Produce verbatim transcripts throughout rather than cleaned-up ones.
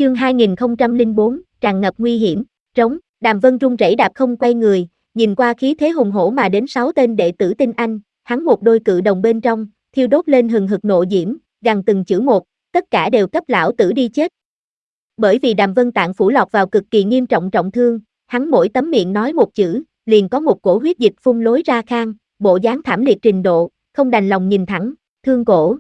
Chương hai nghìn không trăm lẻ bốn, tràn ngập nguy hiểm, trống, Đàm Vân run rẩy đạp không quay người, nhìn qua khí thế hùng hổ mà đến sáu tên đệ tử tinh anh, hắn một đôi cự đồng bên trong, thiêu đốt lên hừng hực nộ diễm, gằn từng chữ một, tất cả đều cấp lão tử đi chết. Bởi vì Đàm Vân tạng phủ lọt vào cực kỳ nghiêm trọng trọng thương, hắn mỗi tấm miệng nói một chữ, liền có một cổ huyết dịch phun lối ra khang, bộ dáng thảm liệt trình độ, không đành lòng nhìn thẳng, thương cổ.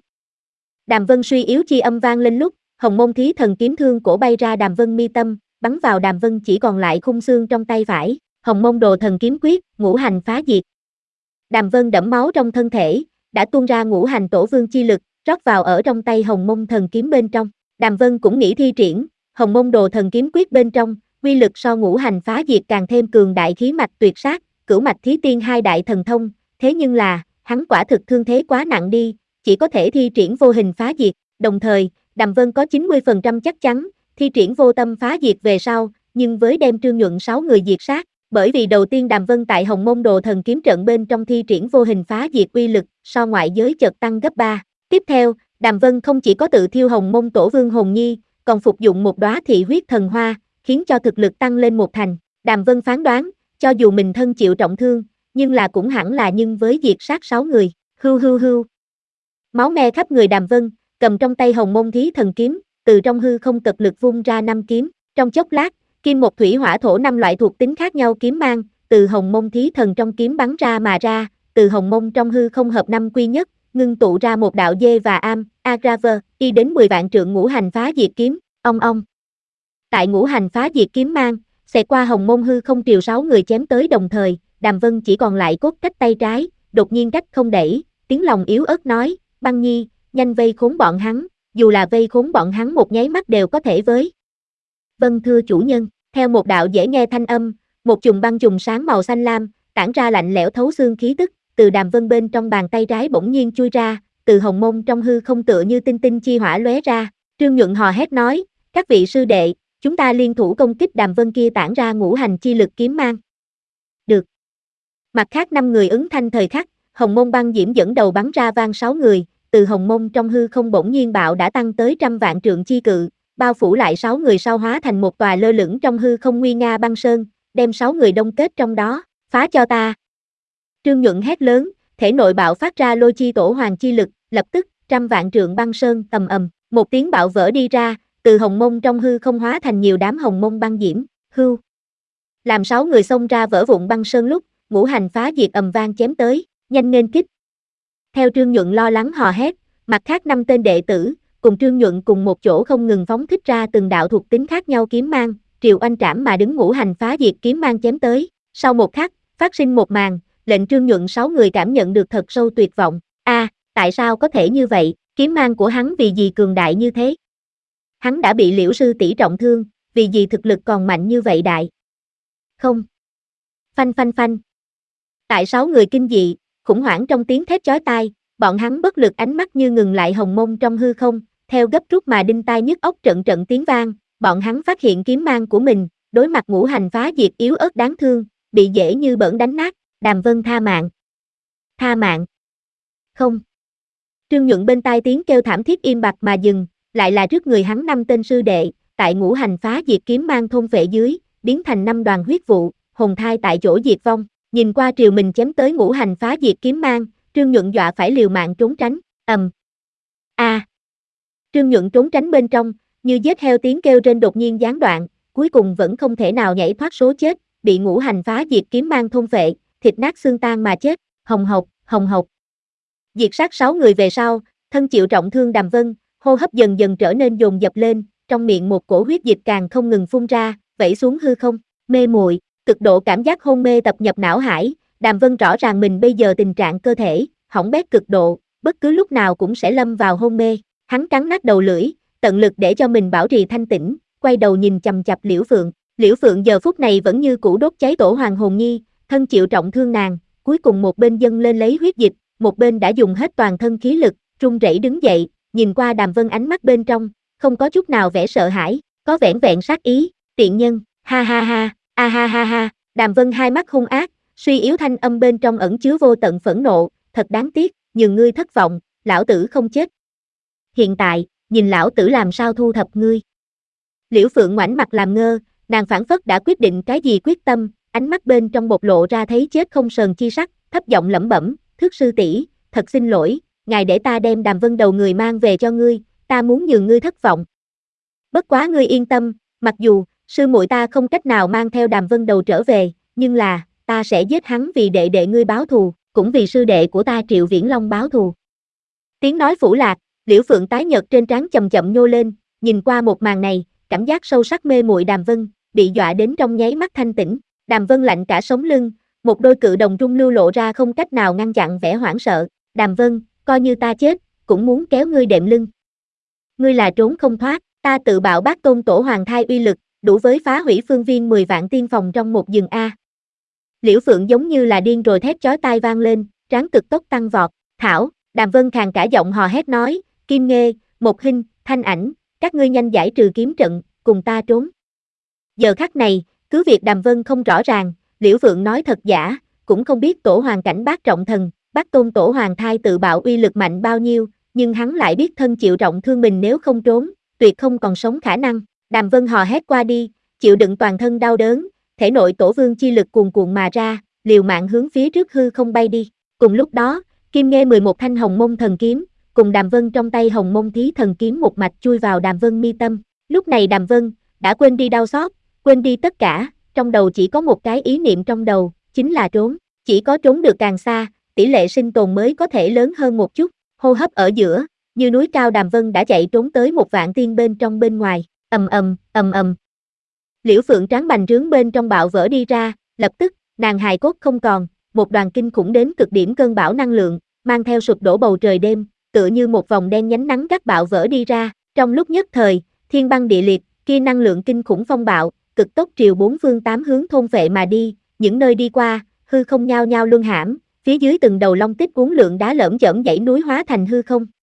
Đàm Vân suy yếu chi âm vang lên lúc, Hồng Môn Thí Thần kiếm thương cổ bay ra Đàm Vân mi tâm, bắn vào Đàm Vân chỉ còn lại khung xương trong tay phải, Hồng Môn Đồ Thần kiếm quyết, ngũ hành phá diệt. Đàm Vân đẫm máu trong thân thể, đã tuôn ra ngũ hành tổ vương chi lực, rót vào ở trong tay Hồng Môn Thần kiếm bên trong. Đàm Vân cũng nghĩ thi triển, Hồng Môn Đồ Thần kiếm quyết bên trong, uy lực so ngũ hành phá diệt càng thêm cường đại khí mạch tuyệt sát, cửu mạch thí tiên hai đại thần thông, thế nhưng là, hắn quả thực thương thế quá nặng đi, chỉ có thể thi triển vô hình phá diệt, đồng thời, Đàm Vân có chín mươi phần trăm chắc chắn, thi triển vô tâm phá diệt về sau, nhưng với đem Trương Nhuận sáu người diệt sát, bởi vì đầu tiên Đàm Vân tại Hồng Môn Đồ Thần kiếm trận bên trong thi triển vô hình phá diệt uy lực, so ngoại giới chợt tăng gấp ba. Tiếp theo, Đàm Vân không chỉ có tự thiêu Hồng Môn Tổ Vương Hồn Nhi, còn phục dụng một đóa thị huyết thần hoa, khiến cho thực lực tăng lên một thành. Đàm Vân phán đoán, cho dù mình thân chịu trọng thương, nhưng là cũng hẳn là nhưng với diệt sát sáu người, hưu hưu hưu. Máu me khắp người Đàm Vân, cầm trong tay Hồng Môn Thí Thần kiếm, từ trong hư không cật lực vung ra năm kiếm, trong chốc lát, kim một thủy hỏa thổ năm loại thuộc tính khác nhau kiếm mang, từ Hồng Môn Thí Thần trong kiếm bắn ra mà ra, từ Hồng Môn trong hư không hợp năm quy nhất, ngưng tụ ra một đạo dê và am, agraver, y đến mười vạn trượng ngũ hành phá diệt kiếm, ong ong. Tại ngũ hành phá diệt kiếm mang, xẹt qua Hồng Môn hư không triều sáu người chém tới đồng thời, Đàm Vân chỉ còn lại cốt cách tay trái, đột nhiên cách không đẩy, tiếng lòng yếu ớt nói, Băng Nhi, nhanh vây khốn bọn hắn, dù là vây khốn bọn hắn một nháy mắt đều có thể với. Vâng thưa chủ nhân, theo một đạo dễ nghe thanh âm, một chùm băng chùm sáng màu xanh lam, tản ra lạnh lẽo thấu xương khí tức, từ Đàm Vân bên trong bàn tay trái bỗng nhiên chui ra, từ Hồng Môn trong hư không tựa như tinh tinh chi hỏa lóe ra, Trương Nhuận hò hét nói, các vị sư đệ, chúng ta liên thủ công kích Đàm Vân kia tản ra ngũ hành chi lực kiếm mang. Được. Mặt khác năm người ứng thanh thời khắc, Hồng Môn băng diễm dẫn đầu bắn ra vang sáu người, từ Hồng Môn trong hư không bỗng nhiên bạo đã tăng tới trăm vạn trượng chi cự, bao phủ lại sáu người sau hóa thành một tòa lơ lửng trong hư không nguy nga băng sơn, đem sáu người đông kết trong đó, phá cho ta. Trương Nhuận hét lớn, thể nội bạo phát ra lôi chi tổ hoàng chi lực, lập tức, trăm vạn trượng băng sơn ầm ầm, một tiếng bạo vỡ đi ra, từ Hồng Môn trong hư không hóa thành nhiều đám Hồng Môn băng diễm, hưu. Làm sáu người xông ra vỡ vụn băng sơn lúc, ngũ hành phá diệt ầm vang chém tới, nhanh nên kích. Theo Trương Nhuận lo lắng hò hét, mặt khác năm tên đệ tử, cùng Trương Nhuận cùng một chỗ không ngừng phóng thích ra từng đạo thuộc tính khác nhau kiếm mang, triều oanh trảm mà đứng ngũ hành phá diệt kiếm mang chém tới. Sau một khắc, phát sinh một màn, lệnh Trương Nhuận sáu người cảm nhận được thật sâu tuyệt vọng. A, à, tại sao có thể như vậy? Kiếm mang của hắn vì gì cường đại như thế? Hắn đã bị Liễu sư tỷ trọng thương, vì gì thực lực còn mạnh như vậy đại? Không. Phanh phanh phanh. Tại sáu người kinh dị, khủng hoảng trong tiếng thét chói tai, bọn hắn bất lực ánh mắt như ngừng lại Hồng Môn trong hư không, theo gấp rút mà đinh tai nhức óc trận trận tiếng vang, bọn hắn phát hiện kiếm mang của mình, đối mặt ngũ hành phá diệt yếu ớt đáng thương, bị dễ như bỡn đánh nát, Đàm Vân tha mạng. Tha mạng. Không. Trương Nhuận bên tai tiếng kêu thảm thiết im bặt mà dừng, lại là trước người hắn năm tên sư đệ, tại ngũ hành phá diệt kiếm mang thôn phệ dưới, biến thành năm đoàn huyết vụ, hồn thai tại chỗ diệt vong. Nhìn qua triều mình chém tới ngũ hành phá diệt kiếm mang, Trương Nhuận dọa phải liều mạng trốn tránh, ầm. A. À. Trương Nhuận trốn tránh bên trong, như giết heo tiếng kêu trên đột nhiên gián đoạn, cuối cùng vẫn không thể nào nhảy thoát số chết, bị ngũ hành phá diệt kiếm mang thôn phệ, thịt nát xương tan mà chết, hồng hộc, hồng hộc. Diệt sát sáu người về sau, thân chịu trọng thương Đàm Vân, hô hấp dần dần trở nên dồn dập lên, trong miệng một cổ huyết dịch càng không ngừng phun ra, vẩy xuống hư không, mê muội. Cực độ cảm giác hôn mê tập nhập não hải, Đàm Vân rõ ràng mình bây giờ tình trạng cơ thể, hỏng bét cực độ, bất cứ lúc nào cũng sẽ lâm vào hôn mê, hắn cắn nát đầu lưỡi, tận lực để cho mình bảo trì thanh tĩnh, quay đầu nhìn chằm chằm Liễu Phượng, Liễu Phượng giờ phút này vẫn như cũ đốt cháy tổ hoàng hồn nhi, thân chịu trọng thương nàng, cuối cùng một bên dâng lên lấy huyết dịch, một bên đã dùng hết toàn thân khí lực, run rẩy đứng dậy, nhìn qua Đàm Vân ánh mắt bên trong, không có chút nào vẻ sợ hãi, có vẻn vẹn sát ý, tiện nhân, ha ha ha. A ha ha ha, Đàm Vân hai mắt hung ác, suy yếu thanh âm bên trong ẩn chứa vô tận phẫn nộ, thật đáng tiếc, nhường ngươi thất vọng, lão tử không chết. Hiện tại, nhìn lão tử làm sao thu thập ngươi. Liễu Phượng ngoảnh mặt làm ngơ, nàng phảng phất đã quyết định cái gì quyết tâm, ánh mắt bên trong bộc lộ ra thấy chết không sờn chi sắc, thấp giọng lẩm bẩm, Thước sư tỷ, thật xin lỗi, ngài để ta đem Đàm Vân đầu người mang về cho ngươi, ta muốn nhường ngươi thất vọng. Bất quá ngươi yên tâm, mặc dù sư muội ta không cách nào mang theo Đàm Vân đầu trở về, nhưng là ta sẽ giết hắn vì đệ đệ ngươi báo thù, cũng vì sư đệ của ta Triệu Viễn Long báo thù. Tiếng nói phủ lạc, Liễu Phượng tái nhợt trên trán chậm chậm nhô lên, nhìn qua một màn này, cảm giác sâu sắc mê muội Đàm Vân, bị dọa đến trong nháy mắt thanh tỉnh. Đàm Vân lạnh cả sống lưng, một đôi cự đồng trung lưu lộ ra không cách nào ngăn chặn vẻ hoảng sợ. Đàm Vân, coi như ta chết, cũng muốn kéo ngươi đệm lưng. Ngươi là trốn không thoát, ta tự bạo bát tôn tổ hoàng thai uy lực, đủ với phá hủy phương viên mười vạn tiên phòng trong một rừng A. Liễu Phượng giống như là điên rồi thét chói tai vang lên, trán cực tốc tăng vọt. Thảo, Đàm Vân khàn cả giọng hò hét nói, Kim Nghê, Một Hinh, Thanh Ảnh, các ngươi nhanh giải trừ kiếm trận, cùng ta trốn. Giờ khắc này, cứ việc Đàm Vân không rõ ràng, Liễu Phượng nói thật giả, cũng không biết tổ hoàng cảnh bát trọng thần, bát tôn tổ hoàng thai tự bạo uy lực mạnh bao nhiêu, nhưng hắn lại biết thân chịu trọng thương mình nếu không trốn, tuyệt không còn sống khả năng. Đàm Vân hò hét qua đi, chịu đựng toàn thân đau đớn, thể nội tổ vương chi lực cuồn cuộn mà ra, liều mạng hướng phía trước hư không bay đi. Cùng lúc đó, Kim Nghê mười một thanh hồng mông thần kiếm, cùng Đàm Vân trong tay hồng mông thí thần kiếm một mạch chui vào Đàm Vân mi tâm. Lúc này Đàm Vân đã quên đi đau xót, quên đi tất cả, trong đầu chỉ có một cái ý niệm trong đầu, chính là trốn. Chỉ có trốn được càng xa, tỷ lệ sinh tồn mới có thể lớn hơn một chút. Hô hấp ở giữa, như núi cao Đàm Vân đã chạy trốn tới một vạn tiên bên trong bên ngoài, ầm ầm, ầm ầm. Liễu Phượng tráng bành trướng bên trong bạo vỡ đi ra, lập tức, nàng hài cốt không còn, một đoàn kinh khủng đến cực điểm cơn bão năng lượng, mang theo sụp đổ bầu trời đêm, tựa như một vòng đen nhánh nắng gắt bạo vỡ đi ra, trong lúc nhất thời, thiên băng địa liệt, kia năng lượng kinh khủng phong bạo, cực tốc triều bốn phương tám hướng thôn phệ mà đi, những nơi đi qua, hư không nhao nhao luân hãm, phía dưới từng đầu long tích uốn lượn đá lởm chởm dãy núi hóa thành hư không.